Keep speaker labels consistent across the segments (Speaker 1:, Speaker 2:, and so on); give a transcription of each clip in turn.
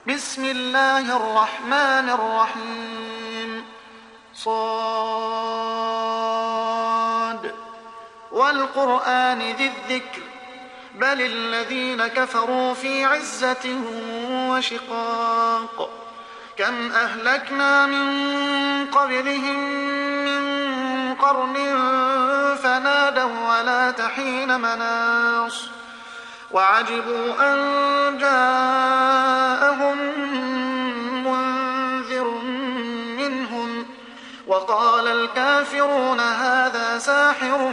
Speaker 1: بسم الله الرحمن الرحيم. صاد والقرآن ذي الذكر بل الذين كفروا في عزة وشقاق. كم أهلكنا من قبلهم من قرن فنادوا ولا تحين مناص وعجبوا أن جاءهم منذر منهم وقال الكافرون هذا ساحر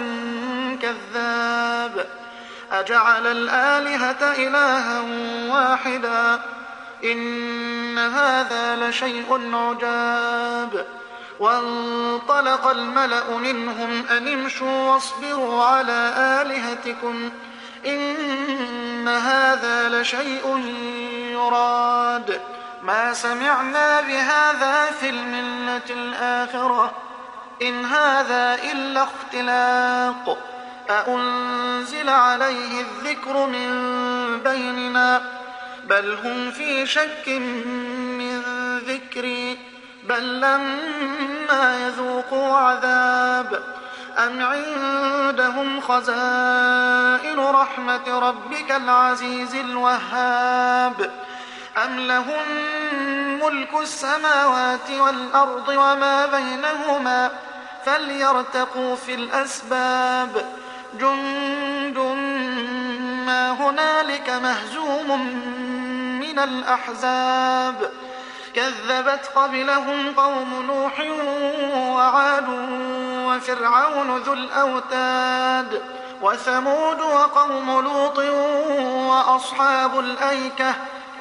Speaker 1: كذاب أجعل الآلهة إلها واحدا إن هذا لشيء عجاب. وانطلق الملأ منهم أن امشوا واصبروا على آلهتكم إن هذا لشيء يراد ما سمعنا بهذا في الملة الآخرة إن هذا إلا اختلاق أأنزل عليه الذكر من بيننا بل هم في شك من ذكري بل لما يذوقوا عذاب أم عندهم خزائن رحمة ربك العزيز الوهاب أم لهم ملك السماوات والأرض وما بينهما فليرتقوا في الأسباب جند ما هنالك مهزوم من الأحزاب كذبت قبلهم قوم نوح وعاد وفرعون ذو الأوتاد وثمود وقوم لوط وأصحاب الأيكة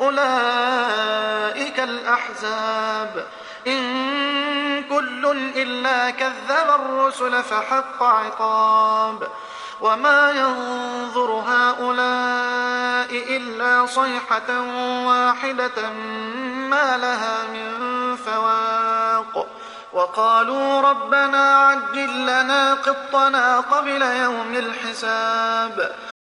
Speaker 1: أولئك الأحزاب إن كل إلا كذب الرسل فحق عقاب. وما ينظر هؤلاء إلا صيحة واحدة ما لها من فواق وقالوا ربنا عجل لنا قطنا قبل يوم الحساب